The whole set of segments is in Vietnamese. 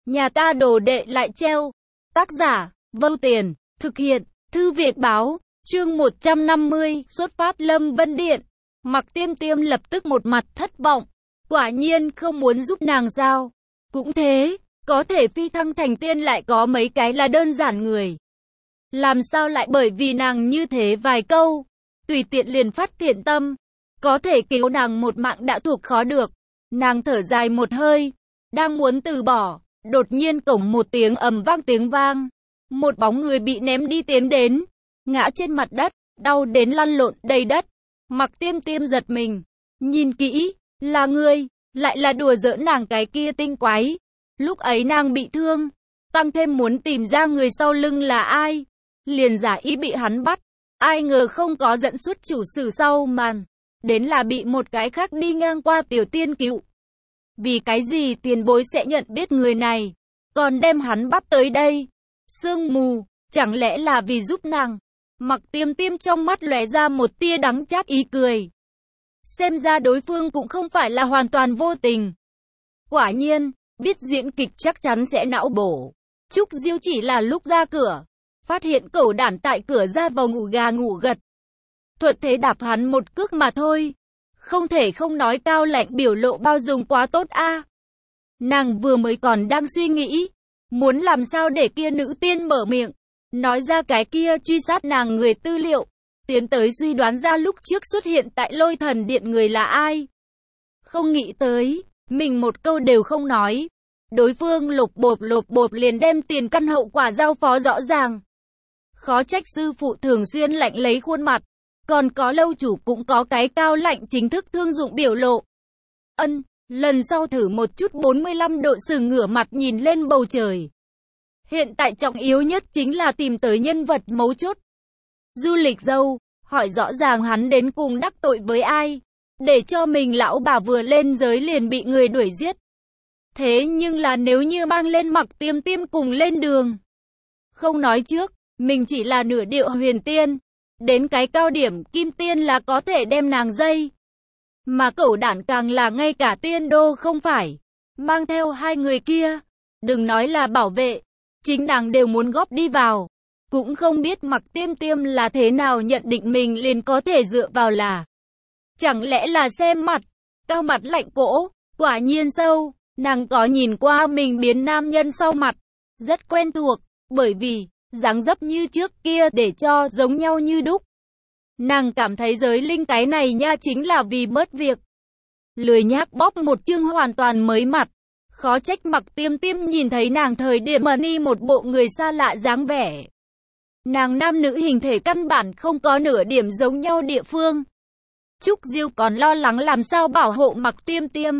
Nhà ta đồ đệ lại treo. Tác giả, Vâu Tiền, thực hiện, Thư Viện Báo, chương 150, xuất phát Lâm Vân Điện. Mặc Tiêm Tiêm lập tức một mặt thất vọng. Quả nhiên không muốn giúp nàng sao? Cũng thế, có thể phi thăng thành tiên lại có mấy cái là đơn giản người. Làm sao lại bởi vì nàng như thế vài câu, tùy tiện liền phát thiện tâm, có thể cứu nàng một mạng đã thuộc khó được. Nàng thở dài một hơi, đang muốn từ bỏ, đột nhiên cổng một tiếng ầm vang tiếng vang. Một bóng người bị ném đi tiến đến, ngã trên mặt đất, đau đến lăn lộn đầy đất. Mặc Tiêm Tiêm giật mình, nhìn kỹ, là ngươi, lại là đùa giỡn nàng cái kia tinh quái. Lúc ấy nàng bị thương, tăng thêm muốn tìm ra người sau lưng là ai, liền giả ý bị hắn bắt. Ai ngờ không có dẫn xuất chủ sử sau màn, đến là bị một cái khác đi ngang qua tiểu tiên cứu. Vì cái gì tiền bối sẽ nhận biết người này, còn đem hắn bắt tới đây? Sương mù, chẳng lẽ là vì giúp nàng? Mặc Tiêm Tiêm trong mắt lóe ra một tia đắng chát ý cười. Xem ra đối phương cũng không phải là hoàn toàn vô tình. Quả nhiên, biết diễn kịch chắc chắn sẽ não bổ. Trúc Diêu chỉ là lúc ra cửa, phát hiện cẩu đản tại cửa ra vào ngủ gà ngủ gật. Thuận thế đạp hắn một cước mà thôi. Không thể không nói Cao Lạnh biểu lộ bao dung quá tốt a. Nàng vừa mới còn đang suy nghĩ, muốn làm sao để kia nữ tiên mở miệng, nói ra cái kia truy sát nàng người tư liệu, tiến tới suy đoán ra lúc trước xuất hiện tại Lôi Thần Điện người là ai. Không nghĩ tới, mình một câu đều không nói, đối phương lột bột liền đem tiền căn hậu quả giao phó rõ ràng. Khó trách sư phụ thường xuyên lạnh lấy khuôn mặt, còn có lâu chủ cũng có cái Cao Lạnh chính thức thương dụng biểu lộ. Lần sau thử một chút 45 độ sừng ngửa mặt nhìn lên bầu trời. Hiện tại trọng yếu nhất chính là tìm tới nhân vật mấu chốt. Du Lịch Dâu, hỏi rõ ràng hắn đến cùng đắc tội với ai, để cho mình lão bà vừa lên giới liền bị người đuổi giết. Thế nhưng là nếu như mang lên Mặc Tiêm Tiêm cùng lên đường, không nói trước, mình chỉ là nửa điệu huyền tiên, đến cái cao điểm kim tiên là có thể đem nàng dây. Mà cẩu đản càng là ngay cả tiên đô không phải, mang theo hai người kia, đừng nói là bảo vệ, chính nàng đều muốn góp đi vào. Cũng không biết Mặc Tiêm Tiêm là thế nào nhận định mình liền có thể dựa vào là. Chẳng lẽ là xem mặt, cao mặt lạnh cổ, quả nhiên sâu, nàng có nhìn qua mình biến nam nhân sau mặt, rất quen thuộc, bởi vì dáng dấp như trước kia để cho giống nhau như đúc. Nàng cảm thấy giới linh cái này nha chính là vì bớt việc. Lười nhác bóp một chương hoàn toàn mới mặt. Khó trách Mặc Tiêm Tiêm nhìn thấy nàng thời điểm mà ni một bộ người xa lạ dáng vẻ. Nàng nam nữ hình thể căn bản không có nửa điểm giống nhau địa phương. Trúc Diêu còn lo lắng làm sao bảo hộ Mặc Tiêm Tiêm.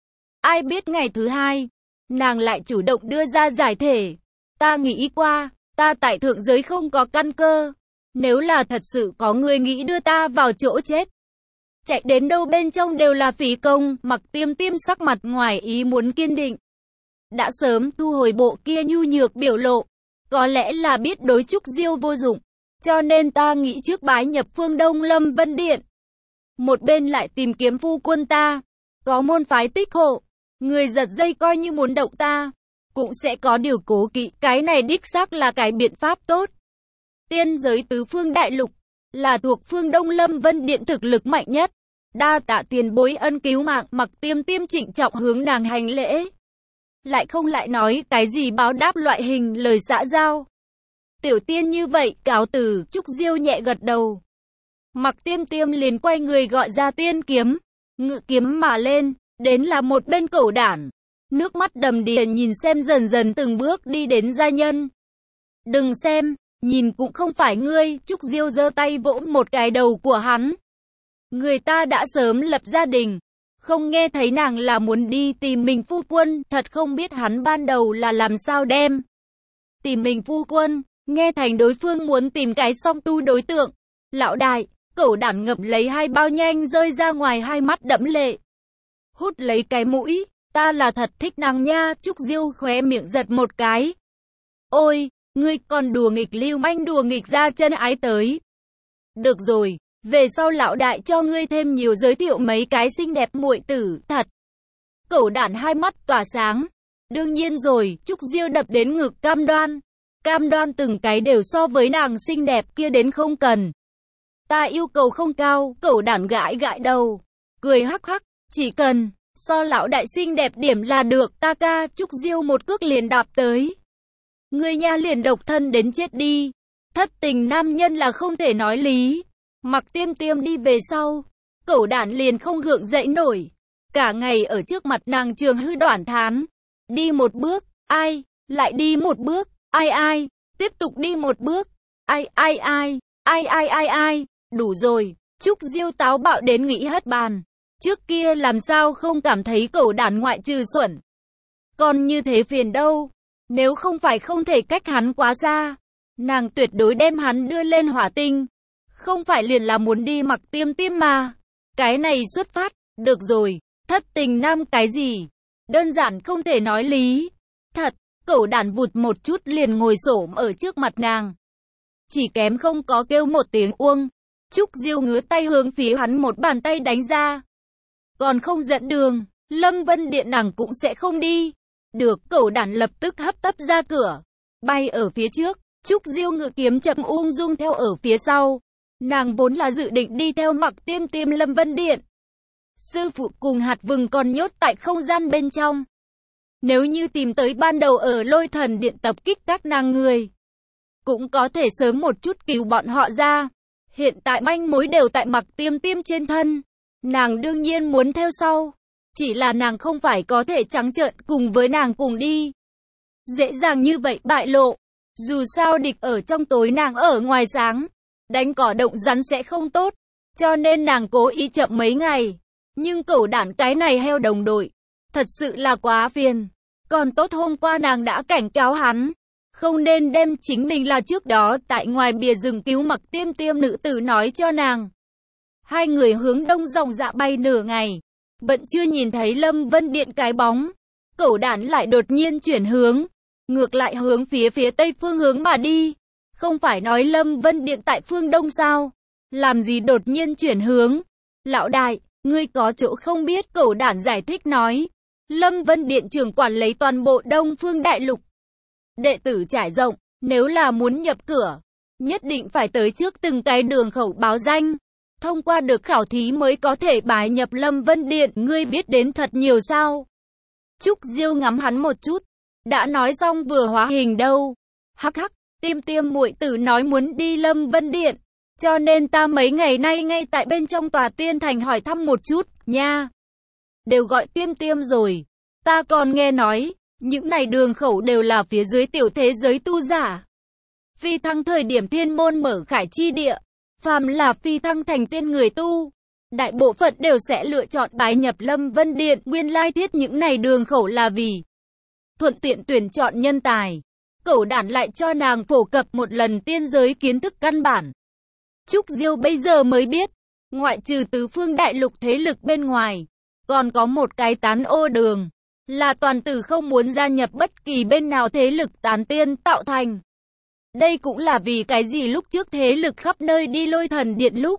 Ai biết ngày thứ hai, nàng lại chủ động đưa ra giải thể. Ta nghĩ qua, ta tại thượng giới không có căn cơ. Nếu là thật sự có người nghĩ đưa ta vào chỗ chết, chạy đến đâu bên trong đều là phí công. Mặc Tiêm Tiêm sắc mặt ngoài ý muốn kiên định. Đã sớm thu hồi bộ kia nhu nhược biểu lộ. Có lẽ là biết đối Trúc Diêu vô dụng, cho nên ta nghĩ trước bái nhập phương Đông Lâm Vân Điện. Một bên lại tìm kiếm phu quân ta, có môn phái tích hộ, người giật dây coi như muốn động ta, cũng sẽ có điều cố kỵ. Cái này đích xác là cái biện pháp tốt. Tiên giới tứ phương đại lục, là thuộc phương Đông Lâm Vân Điện thực lực mạnh nhất. Đa tạ tiền bối ân cứu mạng. Mặc Tiêm Tiêm trịnh trọng hướng nàng hành lễ. Lại không lại nói cái gì báo đáp loại hình lời xã giao. Tiểu tiên như vậy, cáo từ. Trúc Diêu nhẹ gật đầu. Mặc Tiêm Tiêm liền quay người gọi ra tiên kiếm, ngự kiếm mà lên, đến là một bên cẩu đản. Nước mắt đầm đìa nhìn xem dần dần từng bước đi đến gia nhân. Đừng xem, nhìn cũng không phải ngươi. Trúc Diêu giơ tay vỗ một cái đầu của hắn. Người ta đã sớm lập gia đình, không nghe thấy nàng là muốn đi tìm mình phu quân, thật không biết hắn ban đầu là làm sao đem tìm mình phu quân, nghe thành đối phương muốn tìm cái song tu đối tượng. Lão đại, cẩu đản ngậm lấy hai bao nhanh rơi ra ngoài, hai mắt đẫm lệ. Hút lấy cái mũi, ta là thật thích nàng nha. Trúc Diêu khóe miệng giật một cái. Ôi, ngươi còn đùa nghịch lưu manh, đùa nghịch ra chân ái tới. Được rồi, về sau lão đại cho ngươi thêm nhiều giới thiệu mấy cái xinh đẹp muội tử, thật. Cẩu đản hai mắt tỏa sáng, Đương nhiên rồi, Trúc Diêu đập đến ngực cam đoan từng cái đều so với nàng xinh đẹp kia đến không cần. Ta yêu cầu không cao, cẩu đản gãi gãi đầu, cười hắc hắc, chỉ cần so lão đại xinh đẹp điểm là được, ta ca. Trúc Diêu một cước liền đạp tới. Ngươi nha liền độc thân đến chết đi. Thất tình nam nhân là không thể nói lý. Mặc Tiêm Tiêm đi về sau, cẩu đản liền không gượng dậy nổi. Cả ngày ở trước mặt nàng trường hư đoản thán. Đi một bước, ai, lại đi một bước, ai, tiếp tục đi một bước, ai, đủ rồi. Trúc Diêu táo bạo đến nghĩ hất bàn. Trước kia làm sao không cảm thấy cẩu đản ngoại trừ xuẩn, còn như thế phiền đâu. Nếu không phải không thể cách hắn quá xa, nàng tuyệt đối đem hắn đưa lên hỏa tinh. Không phải liền là muốn đi Mặc Tiêm Tiêm mà. Cái này xuất phát, được rồi, thất tình nam cái gì? Đơn giản không thể nói lý. Thật, cẩu đản vụt một chút liền ngồi xổm ở trước mặt nàng. Chỉ kém không có kêu một tiếng uông. Trúc Diêu ngứa tay hướng phía hắn một bàn tay đánh ra. Còn không dẫn đường, Lâm Vân Điện nàng cũng sẽ không đi. Được, cẩu đản lập tức hấp tấp ra cửa, bay ở phía trước. Trúc Diêu ngự kiếm chậm ung dung theo ở phía sau. Nàng vốn là dự định đi theo Mặc Tiêm Tiêm Lâm Vân Điện. Sư phụ cùng hạt vừng còn nhốt tại không gian bên trong. Nếu như tìm tới ban đầu ở Lôi Thần Điện tập kích các nàng người, cũng có thể sớm một chút cứu bọn họ ra. Hiện tại manh mối đều tại Mặc Tiêm Tiêm trên thân. Nàng đương nhiên muốn theo sau. Chỉ là nàng không phải có thể trắng trợn cùng với nàng cùng đi. Dễ dàng như vậy bại lộ. Dù sao địch ở trong tối nàng ở ngoài sáng. Đánh cỏ động rắn sẽ không tốt. Cho nên nàng cố ý chậm mấy ngày. Nhưng cẩu đản cái này heo đồng đội, thật sự là quá phiền. Còn tốt hôm qua nàng đã cảnh cáo hắn, không nên đem chính mình là trước đó tại ngoài bìa rừng cứu Mặc Tiêm Tiêm nữ tử nói cho nàng. Hai người hướng đông dòng dạ bay nửa ngày, vẫn chưa nhìn thấy Lâm Vân Điện cái bóng. Cẩu đản lại đột nhiên chuyển hướng, ngược lại hướng phía tây phương hướng mà đi. Không phải nói Lâm Vân Điện tại phương đông sao? Làm gì đột nhiên chuyển hướng? Lão đại, ngươi có chỗ không biết, cẩu đản giải thích nói. Lâm Vân Điện trưởng quản lấy toàn bộ Đông Phương Đại Lục. Đệ tử trải rộng, nếu là muốn nhập cửa, nhất định phải tới trước từng cái đường khẩu báo danh. Thông qua được khảo thí mới có thể bái nhập Lâm Vân Điện, ngươi biết đến thật nhiều sao? Trúc Diêu ngắm hắn một chút, đã nói xong vừa hóa hình đâu. Hắc hắc, Tiêm Tiêm muội tử nói muốn đi Lâm Vân Điện, cho nên ta mấy ngày nay ngay tại bên trong tòa tiên thành hỏi thăm một chút, nha. Đều gọi Tiêm Tiêm rồi, ta còn nghe nói, những này đường khẩu đều là phía dưới tiểu thế giới tu giả. Phi thăng thời điểm thiên môn mở khải chi địa, phàm là phi thăng thành tiên người tu, đại bộ phận đều sẽ lựa chọn bái nhập Lâm Vân Điện. Nguyên lai thiết những này đường khẩu là vì thuận tiện tuyển chọn nhân tài. Cẩu đản lại cho nàng phổ cập một lần tiên giới kiến thức căn bản. Trúc Diêu bây giờ mới biết, ngoại trừ tứ phương đại lục thế lực bên ngoài, còn có một cái tán ô đường, là toàn tử không muốn gia nhập bất kỳ bên nào thế lực tán tiên tạo thành. Đây cũng là vì cái gì lúc trước thế lực khắp nơi đi Lôi Thần Điện lúc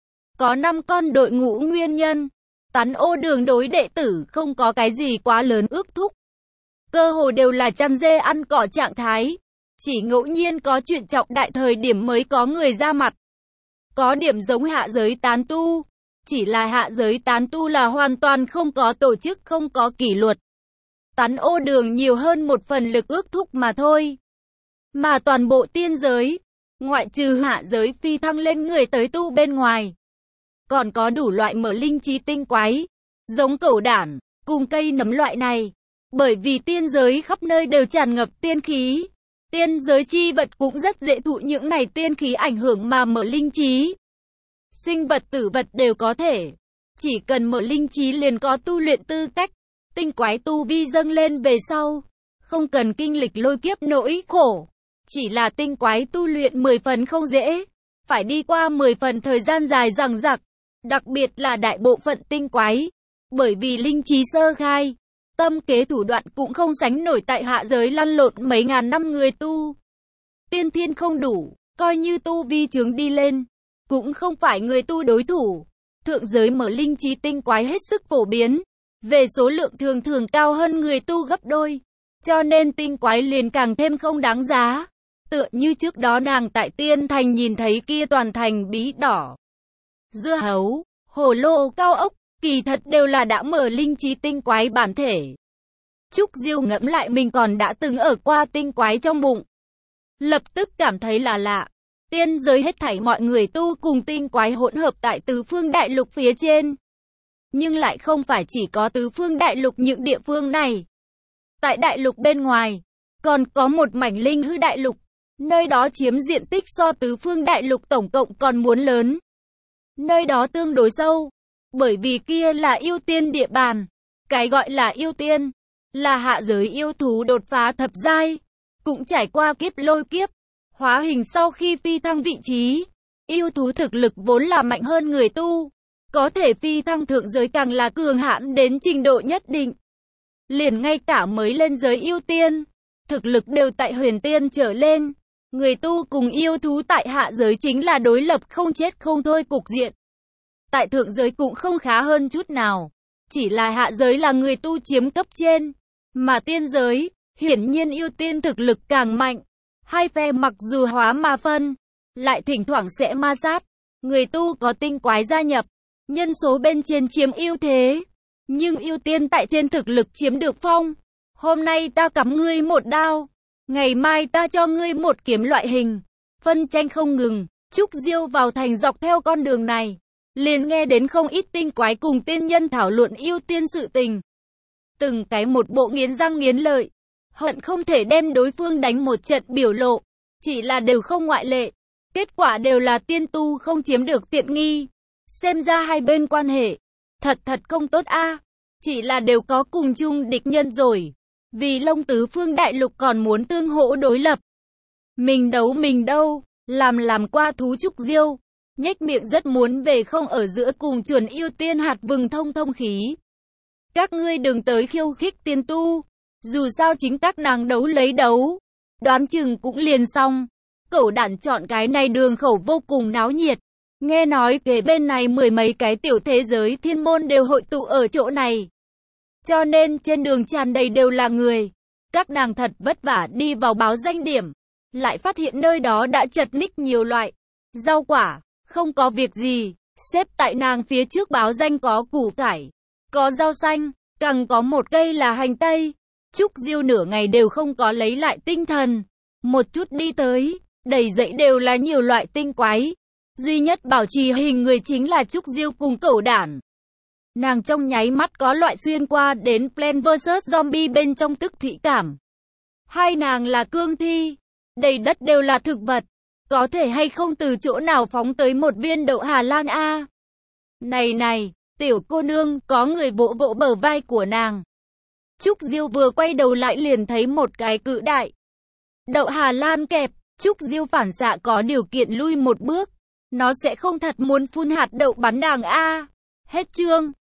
có 5 con đội ngũ nguyên nhân. Tán ô đường đối đệ tử không có cái gì quá lớn ước thúc, cơ hồ đều là chăn dê ăn cỏ trạng thái. Chỉ ngẫu nhiên có chuyện trọng đại thời điểm mới có người ra mặt. Có điểm giống hạ giới tán tu, chỉ là hạ giới tán tu là hoàn toàn không có tổ chức, không có kỷ luật. Tán ô đường nhiều hơn một phần lực ước thúc mà thôi. Mà toàn bộ tiên giới, ngoại trừ hạ giới phi thăng lên người tới tu bên ngoài, còn có đủ loại mở linh trí tinh quái, giống cẩu đản, cùng cây nấm loại này. Bởi vì tiên giới khắp nơi đều tràn ngập tiên khí, tiên giới chi vật cũng rất dễ thụ những này tiên khí ảnh hưởng mà mở linh trí. Sinh vật tử vật đều có thể, chỉ cần mở linh trí liền có tu luyện tư cách. Tinh quái tu vi dâng lên về sau, không cần kinh lịch lôi kiếp nỗi khổ. Chỉ là tinh quái tu luyện 10 phần không dễ, phải đi qua 10 phần thời gian dài dằng dặc. Đặc biệt là đại bộ phận tinh quái, bởi vì linh trí sơ khai, tâm kế thủ đoạn cũng không sánh nổi tại hạ giới lăn lộn mấy ngàn năm người tu. Tiên thiên không đủ, coi như tu vi chướng đi lên, cũng không phải người tu đối thủ. Thượng giới mở linh trí tinh quái hết sức phổ biến, về số lượng thường thường cao hơn người tu gấp đôi. cho nên tinh quái liền càng thêm không đáng giá. Tựa như trước đó nàng tại Tiên Thành nhìn thấy kia toàn thành bí đỏ, dưa hấu, hồ lô, cao ốc, kỳ thật đều là đã mở linh trí tinh quái bản thể. Trúc Diêu ngẫm lại mình còn đã từng ở qua tinh quái trong bụng, lập tức cảm thấy là lạ. Tiên giới hết thảy mọi người tu cùng tinh quái hỗn hợp tại tứ phương đại lục phía trên. Nhưng lại không phải chỉ có tứ phương đại lục những địa phương này. Tại đại lục bên ngoài, còn có một mảnh linh hư đại lục. Nơi đó chiếm diện tích so tứ phương đại lục tổng cộng còn muốn lớn. Nơi đó tương đối sâu, bởi vì kia là yêu tiên địa bàn. Cái gọi là yêu tiên, là hạ giới yêu thú đột phá thập giai, cũng trải qua kiếp lôi kiếp, hóa hình sau khi phi thăng vị trí. Yêu thú thực lực vốn là mạnh hơn người tu, có thể phi thăng thượng giới càng là cường hãn đến trình độ nhất định. Liền ngay cả mới lên giới yêu tiên, thực lực đều tại huyền tiên trở lên. Người tu cùng yêu thú tại hạ giới chính là đối lập không chết không thôi cục diện. Tại thượng giới cũng không khá hơn chút nào, chỉ là hạ giới là người tu chiếm cấp trên, mà tiên giới, hiển nhiên yêu tiên thực lực càng mạnh. Hai phe mặc dù hóa ma phân, lại thỉnh thoảng sẽ ma sát. Người tu có tinh quái gia nhập, nhân số bên trên chiếm ưu thế, nhưng yêu tiên tại trên thực lực chiếm được phong. Hôm nay ta cắm ngươi một đao, ngày mai ta cho ngươi một kiếm loại hình. Phân tranh không ngừng. Trúc Diêu vào thành dọc theo con đường này, liền nghe đến không ít tinh quái cùng tiên nhân thảo luận yêu tiên sự tình. Từng cái một bộ nghiến răng nghiến lợi, hận không thể đem đối phương đánh một trận biểu lộ, chỉ là đều không ngoại lệ. Kết quả đều là tiên tu không chiếm được tiện nghi. Xem ra hai bên quan hệ thật không tốt a. Chỉ là đều có cùng chung địch nhân rồi. Vì Long tứ phương đại lục còn muốn tương hỗ đối lập. Mình đâu, làm qua thú. Trúc Diêu nhếch miệng rất muốn về không ở giữa cùng chuẩn yêu tiên hạt vừng thông khí. Các ngươi đừng tới khiêu khích tiên tu, dù sao chính các nàng đấu lấy đấu, đoán chừng cũng liền xong. Cẩu đản chọn cái này đường khẩu vô cùng náo nhiệt. Nghe nói kế bên này mười mấy cái tiểu thế giới thiên môn đều hội tụ ở chỗ này. Cho nên trên đường tràn đầy đều là người. Các nàng thật vất vả đi vào báo danh điểm, lại phát hiện nơi đó đã chật ních nhiều loại rau quả, không có việc gì. Xếp tại nàng phía trước báo danh có củ cải, có rau xanh, càng có một cây là hành tây. Trúc Diêu nửa ngày đều không có lấy lại tinh thần. Một chút đi tới, đầy dãy đều là nhiều loại tinh quái. Duy nhất bảo trì hình người chính là Trúc Diêu cùng cẩu đản. Nàng trong nháy mắt có loại xuyên qua đến Plants vs Zombie bên trong tức thị cảm. Hai nàng là cương thi, đầy đất đều là thực vật, có thể hay không từ chỗ nào phóng tới một viên đậu Hà Lan a? Này, tiểu cô nương, có người vỗ vỗ bờ vai của nàng. Trúc Diêu vừa quay đầu lại liền thấy một cái cự đại đậu Hà Lan kẹp. Trúc Diêu phản xạ có điều kiện lui một bước. Nó sẽ không thật muốn phun hạt đậu bắn nàng a. Hết chương.